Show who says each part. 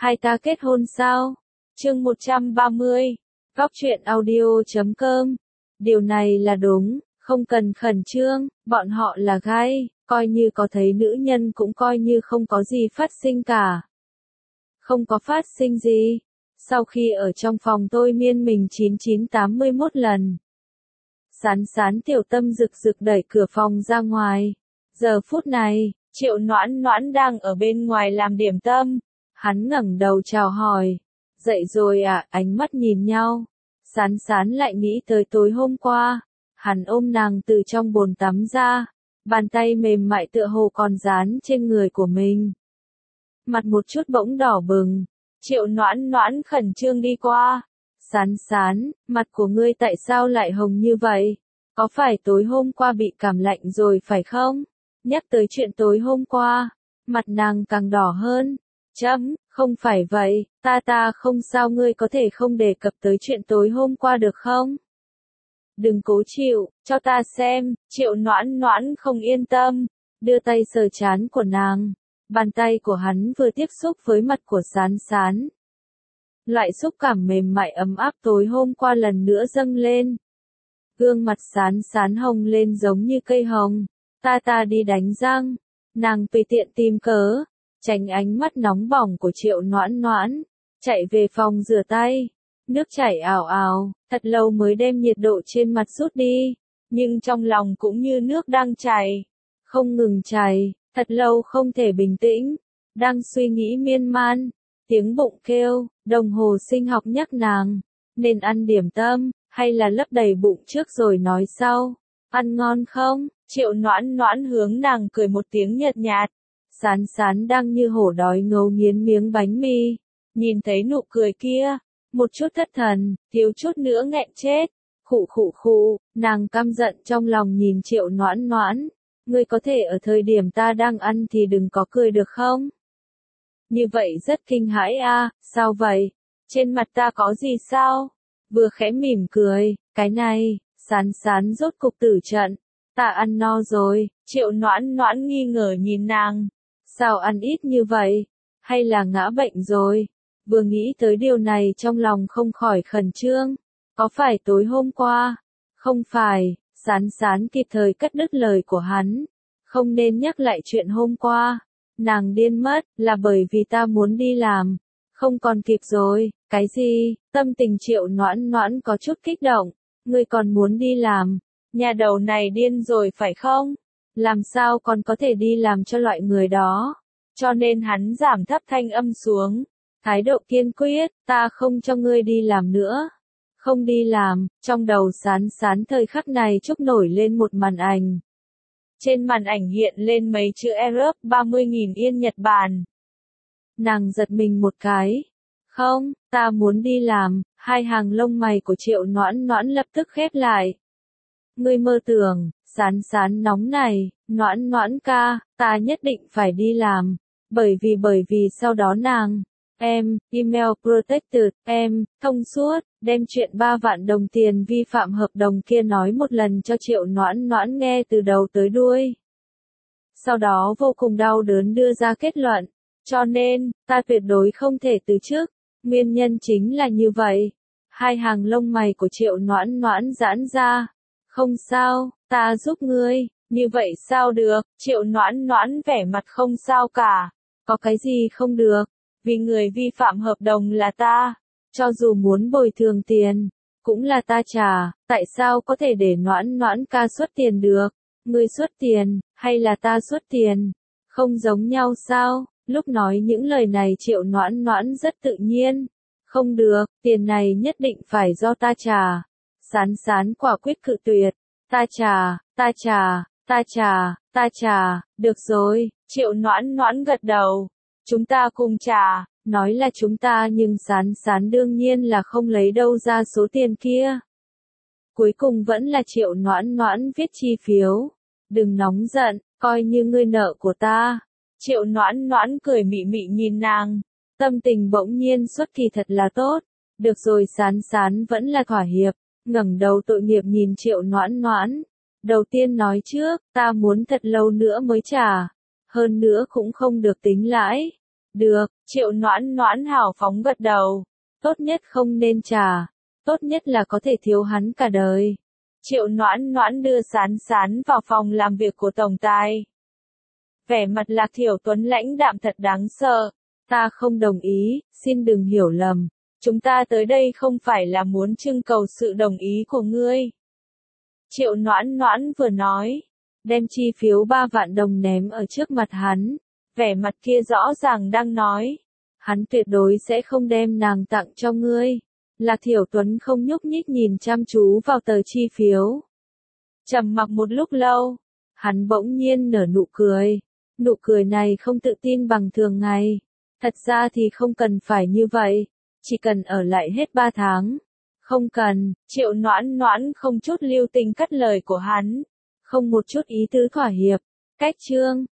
Speaker 1: hai ta kết hôn sao? Chương 130, Góc truyện audio.com. Điều này là đúng, không cần khẩn trương, bọn họ là gay, coi như có thấy nữ nhân cũng coi như không có gì phát sinh cả. Không có phát sinh gì. Sau khi ở trong phòng tôi miên mình 9981 lần. Sán sán tiểu tâm rực rực đẩy cửa phòng ra ngoài. Giờ phút này, Triệu Noãn Noãn đang ở bên ngoài làm điểm tâm. Hắn ngẩng đầu chào hỏi. Dậy rồi à, ánh mắt nhìn nhau. Sán sán lại nghĩ tới tối hôm qua. Hắn ôm nàng từ trong bồn tắm ra. Bàn tay mềm mại tựa hồ còn dán trên người của mình. Mặt một chút bỗng đỏ bừng. Triệu Noãn Noãn khẩn trương đi qua. Sán sán, mặt của ngươi tại sao lại hồng như vậy? Có phải tối hôm qua bị cảm lạnh rồi phải không? Nhắc tới chuyện tối hôm qua, mặt nàng càng đỏ hơn. Không phải vậy, ta không sao, ngươi có thể không đề cập tới chuyện tối hôm qua được không? Đừng cố chịu, cho ta xem. Triệu Noãn Noãn không yên tâm, đưa tay sờ trán của nàng. Bàn tay của hắn vừa tiếp xúc với mặt của Sán Sán. Loại xúc cảm mềm mại ấm áp tối hôm qua lần nữa dâng lên. Gương mặt Sán Sán hồng lên giống như cây hồng. Ta đi đánh răng. Nàng tùy tiện tìm cớ, tránh ánh mắt nóng bỏng của Triệu Noãn Noãn, chạy về phòng rửa tay. Nước chảy ào ào, thật lâu mới đem nhiệt độ trên mặt rút đi, nhưng trong lòng cũng như nước đang chảy, không ngừng chảy, thật lâu không thể bình tĩnh, đang suy nghĩ miên man. Tiếng bụng kêu, đồng hồ sinh học nhắc nàng, nên ăn điểm tâm, hay là lấp đầy bụng trước rồi nói sau. Ăn ngon không? Triệu Noãn Noãn hướng nàng cười một tiếng nhợt nhạt. Sán Sán đang như hổ đói ngấu nghiến miếng bánh mì. Nhìn thấy nụ cười kia, một chút thất thần, thiếu chút nữa nghẹn chết. Khụ, nàng căm giận trong lòng nhìn Triệu Noãn Noãn. Ngươi có thể ở thời điểm ta đang ăn thì đừng có cười được không? Như vậy rất kinh hãi a, sao vậy? Trên mặt ta có gì sao? Vừa khẽ mỉm cười, cái này, Sán Sán rốt cục tử trận. Ta ăn no rồi. Triệu Noãn Noãn nghi ngờ nhìn nàng. Sao ăn ít như vậy? Hay là ngã bệnh rồi? Vừa nghĩ tới điều này trong lòng không khỏi khẩn trương. Có phải tối hôm qua? Không phải. Sán Sán kịp thời cắt đứt lời của hắn. Không nên nhắc lại chuyện hôm qua. Nàng điên mất, là bởi vì ta muốn đi làm. Không còn kịp rồi. Cái gì? Tâm tình Triệu Noãn Noãn có chút kích động. Ngươi còn muốn đi làm? Nhà đầu này điên rồi phải không? Làm sao còn có thể đi làm cho loại người đó? Cho nên hắn giảm thấp thanh âm xuống. Thái độ kiên quyết, ta không cho ngươi đi làm nữa. Không đi làm. Trong đầu Sán Sán thời khắc này chốc nổi lên một màn ảnh. Trên màn ảnh hiện lên mấy chữ Europe 30.000 Yên Nhật Bản. Nàng giật mình một cái. Không, ta muốn đi làm. Hai hàng lông mày của Triệu Noãn Noãn lập tức khép lại. Ngươi mơ tưởng. Sán Sán nóng này. Noãn Noãn ca, ta nhất định phải đi làm. Bởi vì sau đó nàng, email protected, thông suốt, đem chuyện 3 vạn đồng tiền vi phạm hợp đồng kia nói một lần cho Triệu Noãn Noãn nghe từ đầu tới đuôi. Sau đó vô cùng đau đớn đưa ra kết luận. Cho nên, ta tuyệt đối không thể từ chức. Nguyên nhân chính là như vậy. Hai hàng lông mày của Triệu Noãn Noãn giãn ra. Không sao, ta giúp ngươi. Như vậy sao được? Triệu Noãn Noãn vẻ mặt không sao cả. Có cái gì không được? Vì người vi phạm hợp đồng là ta. Cho dù muốn bồi thường tiền, cũng là ta trả. Tại sao có thể để Noãn Noãn ca xuất tiền được? Ngươi xuất tiền, hay là ta xuất tiền? Không giống nhau sao? Lúc nói những lời này Triệu Noãn Noãn rất tự nhiên. Không được, tiền này nhất định phải do ta trả. Sán Sán quả quyết cự tuyệt. Ta trả, được rồi. Triệu Noãn Noãn gật đầu. Chúng ta cùng trả. Nói là chúng ta nhưng Sán Sán đương nhiên là không lấy đâu ra số tiền kia. Cuối cùng vẫn là Triệu Noãn Noãn viết chi phiếu. Đừng nóng giận, coi như ngươi nợ của ta. Triệu Noãn Noãn cười mị mị nhìn nàng. Tâm tình bỗng nhiên xuất kỳ thật là tốt. Được rồi, Sán Sán vẫn là thỏa hiệp. Ngẩng đầu tội nghiệp nhìn Triệu Noãn Noãn. Đầu tiên nói trước, ta muốn thật lâu nữa mới trả. Hơn nữa cũng không được tính lãi. Được, Triệu Noãn Noãn hào phóng gật đầu. Tốt nhất không nên trả. Tốt nhất là có thể thiếu hắn cả đời. Triệu Noãn Noãn đưa Sán Sán vào phòng làm việc của tổng tài. Vẻ mặt Lạc Thiểu Tuấn lãnh đạm thật đáng sợ. Ta không đồng ý, xin đừng hiểu lầm. Chúng ta tới đây không phải là muốn trưng cầu sự đồng ý của ngươi. Triệu Noãn Noãn vừa nói, đem chi phiếu 3 vạn đồng ném ở trước mặt hắn. Vẻ mặt kia rõ ràng đang nói, hắn tuyệt đối sẽ không đem nàng tặng cho ngươi. Lạc Thiểu Tuấn không nhúc nhích nhìn chăm chú vào tờ chi phiếu. Trầm mặc một lúc lâu, hắn bỗng nhiên nở nụ cười. Nụ cười này không tự tin bằng thường ngày. Thật ra thì không cần phải như vậy, chỉ cần ở lại hết 3 tháng. Không cần, Triệu Noãn Noãn không chút lưu tình cắt lời của hắn, không một chút ý tứ thỏa hiệp. Cách chương